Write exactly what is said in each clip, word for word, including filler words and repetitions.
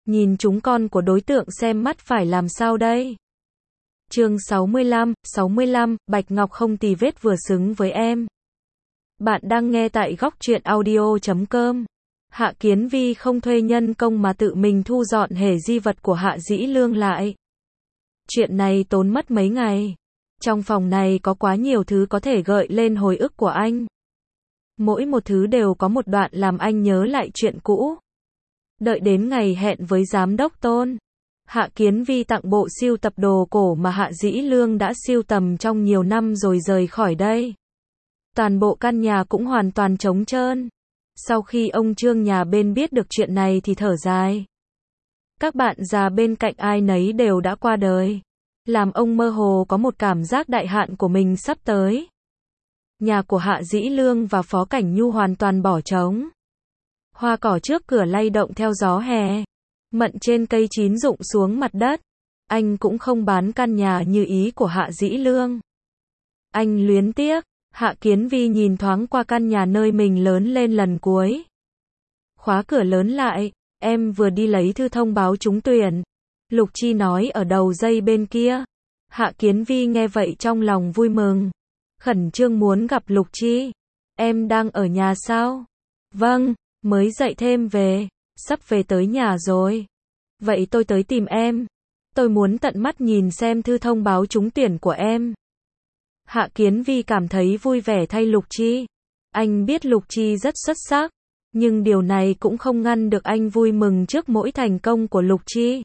nhìn chúng con của đối tượng xem mắt phải làm sao đây. Chương sáu mươi lăm, sáu mươi lăm, Bạch Ngọc không tì vết vừa xứng với em. Bạn đang nghe tại góc truyện audio chấm com. Hạ Kiến Vi không thuê nhân công mà tự mình thu dọn hề di vật của Hạ Dĩ Lương lại. Chuyện này tốn mất mấy ngày. Trong phòng này có quá nhiều thứ có thể gợi lên hồi ức của anh. Mỗi một thứ đều có một đoạn làm anh nhớ lại chuyện cũ. Đợi đến ngày hẹn với giám đốc Tôn, Hạ Kiến Vi tặng bộ sưu tập đồ cổ mà Hạ Dĩ Lương đã sưu tầm trong nhiều năm rồi rời khỏi đây. Toàn bộ căn nhà cũng hoàn toàn trống trơn. Sau khi ông Trương nhà bên biết được chuyện này thì thở dài. Các bạn già bên cạnh ai nấy đều đã qua đời, làm ông mơ hồ có một cảm giác đại hạn của mình sắp tới. Nhà của Hạ Dĩ Lương và Phó Cảnh Nhu hoàn toàn bỏ trống. Hoa cỏ trước cửa lay động theo gió hè. Mận trên cây chín rụng xuống mặt đất. Anh cũng không bán căn nhà như ý của Hạ Dĩ Lương. Anh luyến tiếc. Hạ Kiến Vi nhìn thoáng qua căn nhà nơi mình lớn lên lần cuối. Khóa cửa lớn lại. Em vừa đi lấy thư thông báo trúng tuyển. Lục Chi nói ở đầu dây bên kia. Hạ Kiến Vi nghe vậy trong lòng vui mừng. Khẩn trương muốn gặp Lục Chi. Em đang ở nhà sao? Vâng, mới dậy thêm về. Sắp về tới nhà rồi. Vậy tôi tới tìm em. Tôi muốn tận mắt nhìn xem thư thông báo trúng tuyển của em. Hạ Kiến Vi cảm thấy vui vẻ thay Lục Chi. Anh biết Lục Chi rất xuất sắc, nhưng điều này cũng không ngăn được anh vui mừng trước mỗi thành công của Lục Chi.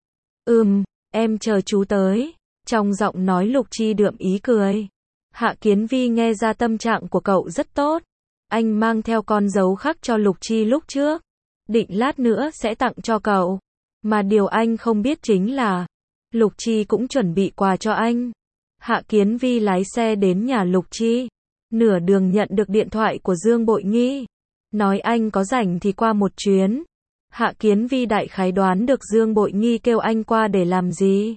Ừm, em chờ chú tới. Trong giọng nói Lục Chi đượm ý cười. Hạ Kiến Vi nghe ra tâm trạng của cậu rất tốt. Anh mang theo con dấu khắc cho Lục Chi lúc trước. Định lát nữa sẽ tặng cho cậu. Mà điều anh không biết chính là Lục Chi cũng chuẩn bị quà cho anh. Hạ Kiến Vi lái xe đến nhà Lục Chi. Nửa đường nhận được điện thoại của Dương Bội Nghi. Nói anh có rảnh thì qua một chuyến. Hạ Kiến Vi đại khái đoán được Dương Bội Nghi kêu anh qua để làm gì.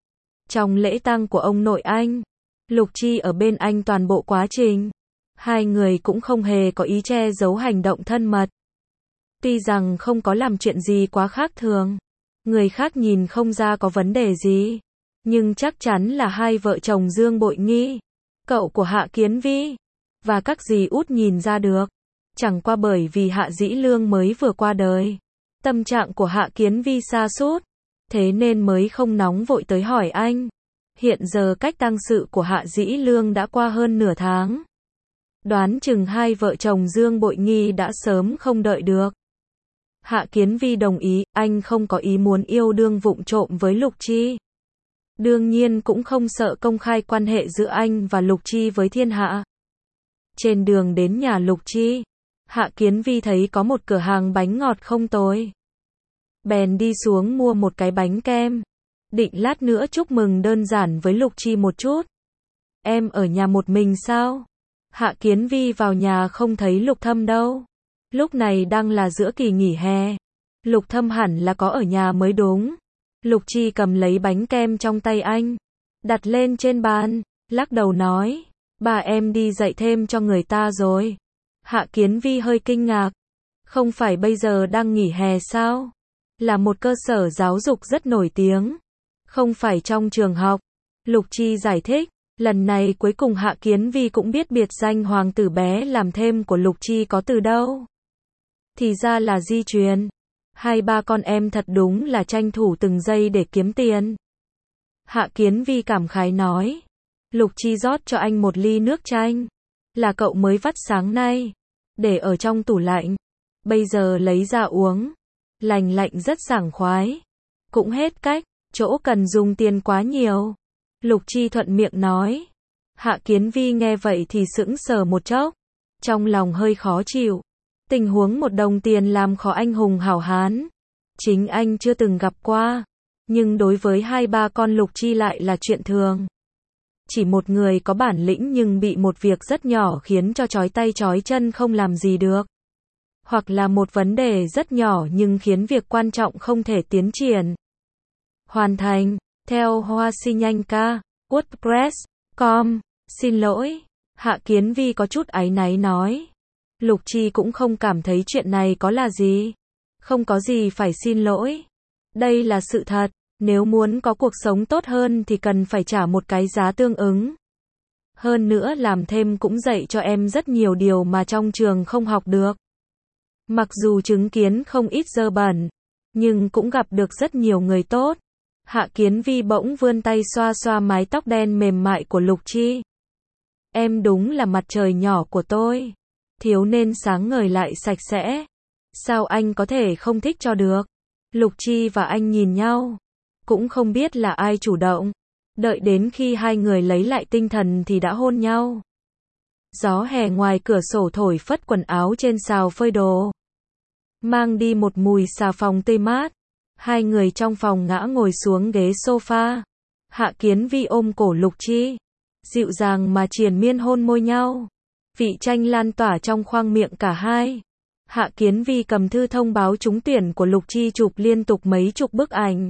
Trong lễ tang của ông nội anh, Lục Chi ở bên anh toàn bộ quá trình. Hai người cũng không hề có ý che giấu hành động thân mật. Tuy rằng không có làm chuyện gì quá khác thường, người khác nhìn không ra có vấn đề gì, nhưng chắc chắn là hai vợ chồng Dương Bội Nghi, cậu của Hạ Kiến Vi, và các dì út nhìn ra được. Chẳng qua bởi vì Hạ Dĩ Lương mới vừa qua đời, tâm trạng của Hạ Kiến Vi sa sút, thế nên mới không nóng vội tới hỏi anh. Hiện giờ cách tang sự của Hạ Dĩ Lương đã qua hơn nửa tháng. Đoán chừng hai vợ chồng Dương Bội Nghi đã sớm không đợi được. Hạ Kiến Vi đồng ý, anh không có ý muốn yêu đương vụng trộm với Lục Chi. Đương nhiên cũng không sợ công khai quan hệ giữa anh và Lục Chi với thiên hạ. Trên đường đến nhà Lục Chi, Hạ Kiến Vi thấy có một cửa hàng bánh ngọt không tồi. Bèn đi xuống mua một cái bánh kem. Định lát nữa chúc mừng đơn giản với Lục Chi một chút. Em ở nhà một mình sao? Hạ Kiến Vi vào nhà không thấy Lục Thâm đâu. Lúc này đang là giữa kỳ nghỉ hè. Lục Thâm hẳn là có ở nhà mới đúng. Lục Chi cầm lấy bánh kem trong tay anh, đặt lên trên bàn, lắc đầu nói, bà em đi dạy thêm cho người ta rồi. Hạ Kiến Vi hơi kinh ngạc. Không phải bây giờ đang nghỉ hè sao? Là một cơ sở giáo dục rất nổi tiếng. Không phải trong trường học. Lục Chi giải thích. Lần này cuối cùng Hạ Kiến Vi cũng biết biệt danh hoàng tử bé làm thêm của Lục Chi có từ đâu. Thì ra là di truyền. Hai ba con em thật đúng là tranh thủ từng giây để kiếm tiền. Hạ Kiến Vi cảm khái nói. Lục Chi rót cho anh một ly nước chanh. Là cậu mới vắt sáng nay. Để ở trong tủ lạnh. Bây giờ lấy ra uống. Lành lạnh rất sảng khoái. Cũng hết cách. Chỗ cần dùng tiền quá nhiều. Lục Chi thuận miệng nói. Hạ Kiến Vi nghe vậy thì sững sờ một chốc. Trong lòng hơi khó chịu. Tình huống một đồng tiền làm khó anh hùng hảo hán. Chính anh chưa từng gặp qua. Nhưng đối với hai ba con Lục Chi lại là chuyện thường. Chỉ một người có bản lĩnh nhưng bị một việc rất nhỏ khiến cho chói tay chói chân không làm gì được. Hoặc là một vấn đề rất nhỏ nhưng khiến việc quan trọng không thể tiến triển. Hoàn thành. Theo Hoa Si Nhanh Ca, WordPress chấm com. Xin lỗi. Hạ Kiến Vi có chút áy náy nói. Lục Chi cũng không cảm thấy chuyện này có là gì. Không có gì phải xin lỗi. Đây là sự thật. Nếu muốn có cuộc sống tốt hơn thì cần phải trả một cái giá tương ứng. Hơn nữa làm thêm cũng dạy cho em rất nhiều điều mà trong trường không học được. Mặc dù chứng kiến không ít dơ bẩn, nhưng cũng gặp được rất nhiều người tốt. Hạ Kiến Vi bỗng vươn tay xoa xoa mái tóc đen mềm mại của Lục Chi. Em đúng là mặt trời nhỏ của tôi. Thiếu nên sáng ngời lại sạch sẽ. Sao anh có thể không thích cho được? Lục Chi và anh nhìn nhau. Cũng không biết là ai chủ động. Đợi đến khi hai người lấy lại tinh thần thì đã hôn nhau. Gió hè ngoài cửa sổ thổi phất quần áo trên xào phơi đồ. Mang đi một mùi xà phòng tươi mát. Hai người trong phòng ngã ngồi xuống ghế sofa. Hạ Kiến Vi ôm cổ Lục Chi. Dịu dàng mà triền miên hôn môi nhau. Vị chanh lan tỏa trong khoang miệng cả hai. Hạ Kiến Vi cầm thư thông báo trúng tuyển của Lục Chi chụp liên tục mấy chục bức ảnh.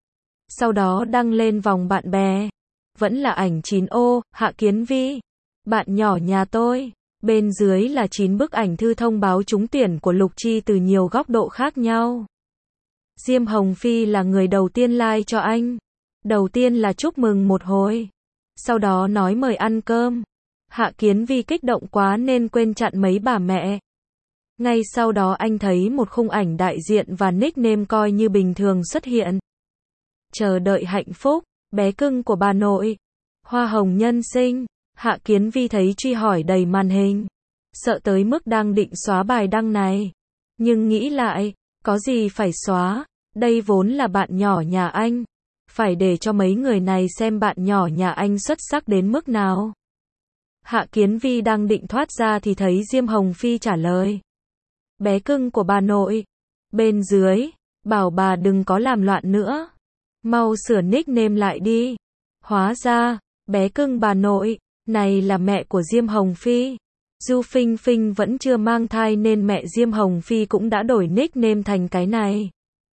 Sau đó đăng lên vòng bạn bè. Vẫn là ảnh chín ô, Hạ Kiến Vi. Bạn nhỏ nhà tôi. Bên dưới là chín bức ảnh thư thông báo trúng tuyển của Lục Chi từ nhiều góc độ khác nhau. Diêm Hồng Phi là người đầu tiên like cho anh. Đầu tiên là chúc mừng một hồi. Sau đó nói mời ăn cơm. Hạ Kiến Vi kích động quá nên quên chặn mấy bà mẹ. Ngay sau đó anh thấy một khung ảnh đại diện và nickname coi như bình thường xuất hiện. Chờ đợi hạnh phúc, bé cưng của bà nội. Hoa hồng nhân sinh. Hạ Kiến Vi thấy truy hỏi đầy màn hình. Sợ tới mức đang định xóa bài đăng này. Nhưng nghĩ lại, có gì phải xóa, đây vốn là bạn nhỏ nhà anh. Phải để cho mấy người này xem bạn nhỏ nhà anh xuất sắc đến mức nào. Hạ Kiến Vi đang định thoát ra thì thấy Diêm Hồng Phi trả lời. Bé cưng của bà nội. Bên dưới, bảo bà đừng có làm loạn nữa. Mau sửa nickname lại đi. Hóa ra, bé cưng bà nội, này là mẹ của Diêm Hồng Phi. Du Phinh Phinh vẫn chưa mang thai nên mẹ Diêm Hồng Phi cũng đã đổi nickname thành cái này.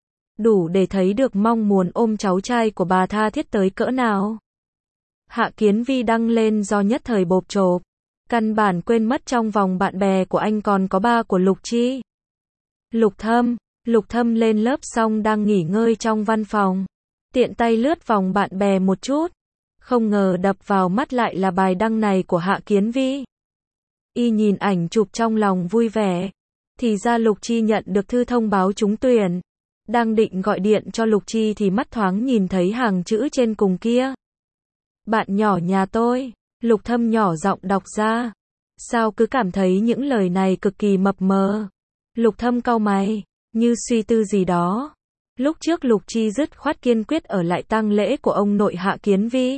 Đủ để thấy được mong muốn ôm cháu trai của bà tha thiết tới cỡ nào. Hạ Kiến Vi đăng lên do nhất thời bộp chộp. Căn bản quên mất trong vòng bạn bè của anh còn có ba của Lục Chi. Lục Thâm. Lục Thâm lên lớp xong đang nghỉ ngơi trong văn phòng. Tiện tay lướt vòng bạn bè một chút. Không ngờ đập vào mắt lại là bài đăng này của Hạ Kiến Vi. Y nhìn ảnh chụp trong lòng vui vẻ. Thì ra Lục Chi nhận được thư thông báo trúng tuyển. Đang định gọi điện cho Lục Chi thì mắt thoáng nhìn thấy hàng chữ trên cùng kia. Bạn nhỏ nhà tôi. Lục Thâm nhỏ giọng đọc ra. Sao cứ cảm thấy những lời này cực kỳ mập mờ. Lục Thâm cau mày, như suy tư gì đó. Lúc trước Lục Chi dứt khoát kiên quyết ở lại tang lễ của ông nội Hạ Kiến Vi.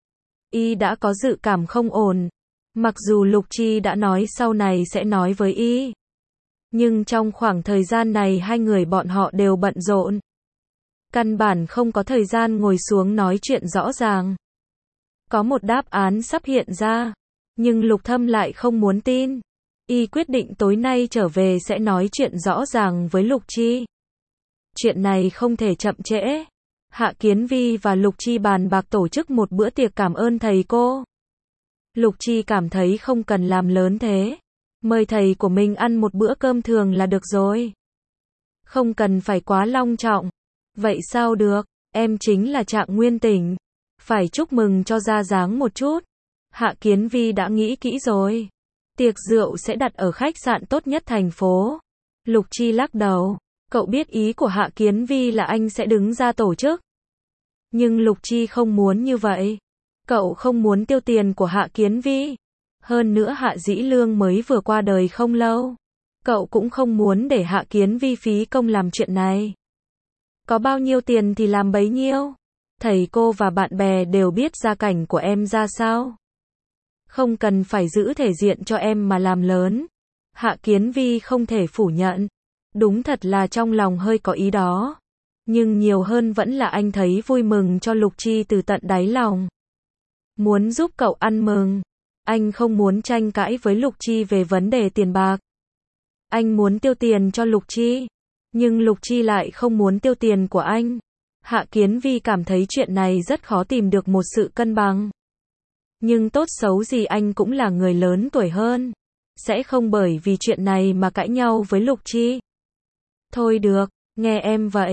Y đã có dự cảm không ổn. Mặc dù Lục Chi đã nói sau này sẽ nói với Y. Nhưng trong khoảng thời gian này hai người bọn họ đều bận rộn. Căn bản không có thời gian ngồi xuống nói chuyện rõ ràng. Có một đáp án sắp hiện ra. Nhưng Lục Thâm lại không muốn tin. Y quyết định tối nay trở về sẽ nói chuyện rõ ràng với Lục Chi. Chuyện này không thể chậm trễ. Hạ Kiến Vi và Lục Chi bàn bạc tổ chức một bữa tiệc cảm ơn thầy cô. Lục Chi cảm thấy không cần làm lớn thế. Mời thầy của mình ăn một bữa cơm thường là được rồi. Không cần phải quá long trọng. Vậy sao được, em chính là Trạng Nguyên Tỉnh. Phải chúc mừng cho ra dáng một chút. Hạ Kiến Vi đã nghĩ kỹ rồi. Tiệc rượu sẽ đặt ở khách sạn tốt nhất thành phố. Lục Chi lắc đầu. Cậu biết ý của Hạ Kiến Vi là anh sẽ đứng ra tổ chức. Nhưng Lục Chi không muốn như vậy. Cậu không muốn tiêu tiền của Hạ Kiến Vi. Hơn nữa Hạ Dĩ Lương mới vừa qua đời không lâu. Cậu cũng không muốn để Hạ Kiến Vi phí công làm chuyện này. Có bao nhiêu tiền thì làm bấy nhiêu. Thầy cô và bạn bè đều biết gia cảnh của em ra sao. Không cần phải giữ thể diện cho em mà làm lớn. Hạ Kiến Vi không thể phủ nhận. Đúng thật là trong lòng hơi có ý đó. Nhưng nhiều hơn vẫn là anh thấy vui mừng cho Lục Chi từ tận đáy lòng. Muốn giúp cậu ăn mừng. Anh không muốn tranh cãi với Lục Chi về vấn đề tiền bạc. Anh muốn tiêu tiền cho Lục Chi. Nhưng Lục Chi lại không muốn tiêu tiền của anh. Hạ Kiến Vi cảm thấy chuyện này rất khó tìm được một sự cân bằng. Nhưng tốt xấu gì anh cũng là người lớn tuổi hơn. Sẽ không bởi vì chuyện này mà cãi nhau với Lục Chi. Thôi được, nghe em vậy.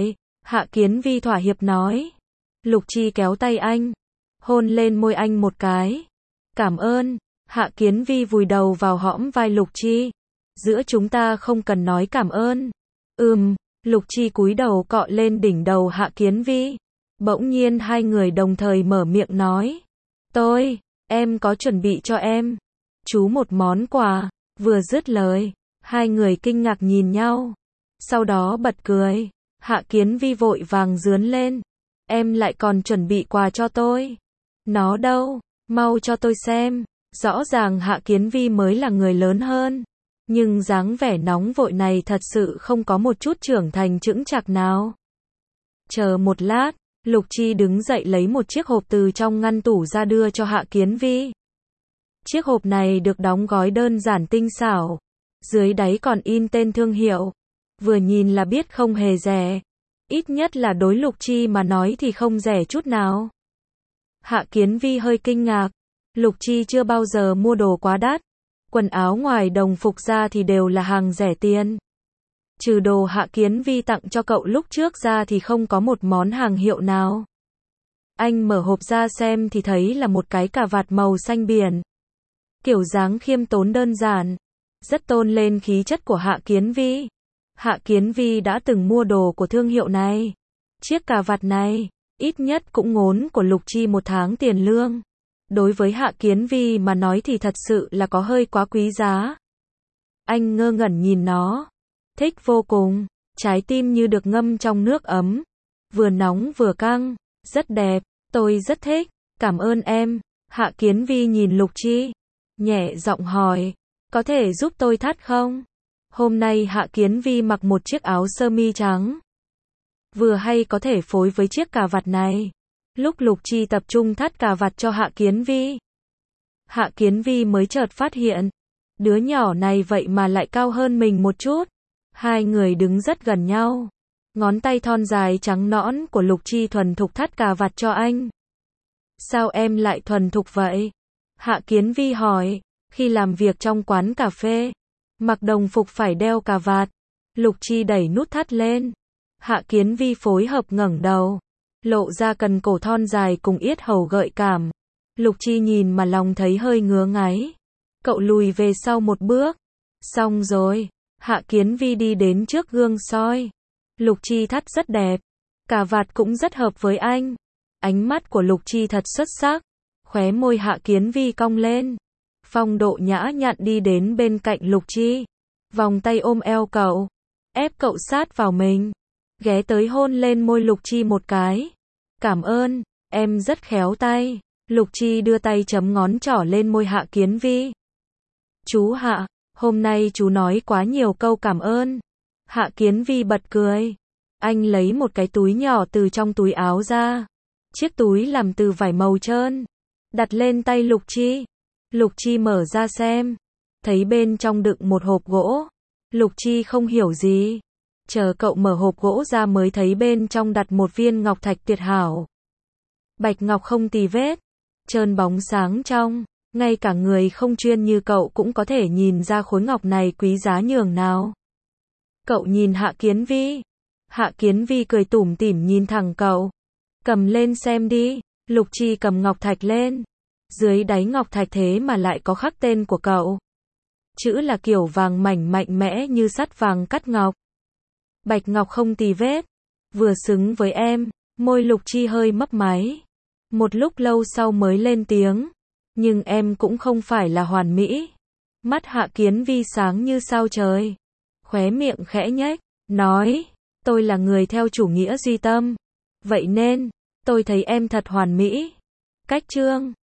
Hạ Kiến Vi thỏa hiệp nói. Lục Chi kéo tay anh, hôn lên môi anh một cái. Cảm ơn. Hạ Kiến Vi vùi đầu vào hõm vai Lục Chi. Giữa chúng ta không cần nói cảm ơn. Ừm, Lục Chi cúi đầu cọ lên đỉnh đầu Hạ Kiến Vi. Bỗng nhiên hai người đồng thời mở miệng nói. Tôi, em có chuẩn bị cho em. Chú một món quà. Vừa dứt lời, hai người kinh ngạc nhìn nhau. Sau đó bật cười. Hạ Kiến Vi vội vàng rướn lên. Em lại còn chuẩn bị quà cho tôi. Nó đâu? Mau cho tôi xem. Rõ ràng Hạ Kiến Vi mới là người lớn hơn. Nhưng dáng vẻ nóng vội này thật sự không có một chút trưởng thành chững chạc nào. Chờ một lát, Lục Chi đứng dậy lấy một chiếc hộp từ trong ngăn tủ ra đưa cho Hạ Kiến Vi. Chiếc hộp này được đóng gói đơn giản tinh xảo. Dưới đáy còn in tên thương hiệu. Vừa nhìn là biết không hề rẻ. Ít nhất là đối Lục Chi mà nói thì không rẻ chút nào. Hạ Kiến Vi hơi kinh ngạc. Lục Chi chưa bao giờ mua đồ quá đắt. Quần áo ngoài đồng phục ra thì đều là hàng rẻ tiền. Trừ đồ Hạ Kiến Vi tặng cho cậu lúc trước ra thì không có một món hàng hiệu nào. Anh mở hộp ra xem thì thấy là một cái cà vạt màu xanh biển. Kiểu dáng khiêm tốn đơn giản. Rất tôn lên khí chất của Hạ Kiến Vi. Hạ Kiến Vi đã từng mua đồ của thương hiệu này. Chiếc cà vạt này, ít nhất cũng ngốn của Lục Chi một tháng tiền lương. Đối với Hạ Kiến Vi mà nói thì thật sự là có hơi quá quý giá. Anh ngơ ngẩn nhìn nó. Thích vô cùng. Trái tim như được ngâm trong nước ấm. Vừa nóng vừa căng. Rất đẹp. Tôi rất thích. Cảm ơn em. Hạ Kiến Vi nhìn Lục Chi. Nhẹ giọng hỏi. Có thể giúp tôi thắt không? Hôm nay Hạ Kiến Vi mặc một chiếc áo sơ mi trắng. Vừa hay có thể phối với chiếc cà vạt này. Lúc Lục Chi tập trung thắt cà vạt cho Hạ Kiến Vi. Hạ Kiến Vi mới chợt phát hiện. Đứa nhỏ này vậy mà lại cao hơn mình một chút. Hai người đứng rất gần nhau. Ngón tay thon dài trắng nõn của Lục Chi thuần thục thắt cà vạt cho anh. Sao em lại thuần thục vậy? Hạ Kiến Vi hỏi. Khi làm việc trong quán cà phê, mặc đồng phục phải đeo cà vạt. Lục Chi đẩy nút thắt lên. Hạ Kiến Vi phối hợp ngẩng đầu, lộ ra cần cổ thon dài cùng yết hầu gợi cảm. Lục Chi nhìn mà lòng thấy hơi ngứa ngáy. Cậu lùi về sau một bước. Xong rồi. Hạ Kiến Vi đi đến trước gương soi. Lục Chi thắt rất đẹp. Cà vạt cũng rất hợp với anh. Ánh mắt của Lục Chi thật xuất sắc. Khóe môi Hạ Kiến Vi cong lên. Phong độ nhã nhặn đi đến bên cạnh Lục Chi. Vòng tay ôm eo cậu. Ép cậu sát vào mình. Ghé tới hôn lên môi Lục Chi một cái. Cảm ơn, em rất khéo tay. Lục Chi đưa tay chấm ngón trỏ lên môi Hạ Kiến Vi. Chú Hạ, hôm nay chú nói quá nhiều câu cảm ơn. Hạ Kiến Vi bật cười. Anh lấy một cái túi nhỏ từ trong túi áo ra. Chiếc túi làm từ vải màu trơn. Đặt lên tay Lục Chi. Lục Chi mở ra xem. Thấy bên trong đựng một hộp gỗ. Lục Chi không hiểu gì. Chờ cậu mở hộp gỗ ra mới thấy bên trong đặt một viên ngọc thạch tuyệt hảo. Bạch ngọc không tì vết. Trơn bóng sáng trong. Ngay cả người không chuyên như cậu cũng có thể nhìn ra khối ngọc này quý giá nhường nào. Cậu nhìn Hạ Kiến Vi. Hạ Kiến Vi cười tủm tỉm nhìn thẳng cậu. Cầm lên xem đi. Lục Chi cầm ngọc thạch lên. Dưới đáy ngọc thạch thế mà lại có khắc tên của cậu. Chữ là kiểu vàng mảnh mạnh mẽ như sắt vàng cắt ngọc. Bạch ngọc không tì vết. Vừa xứng với em. Môi Lục Chi hơi mấp máy. Một lúc lâu sau mới lên tiếng. Nhưng em cũng không phải là hoàn mỹ. Mắt Hạ Kiến Vi sáng như sao trời. Khóe miệng khẽ nhếch. Nói. Tôi là người theo chủ nghĩa duy tâm. Vậy nên, tôi thấy em thật hoàn mỹ. Cách chương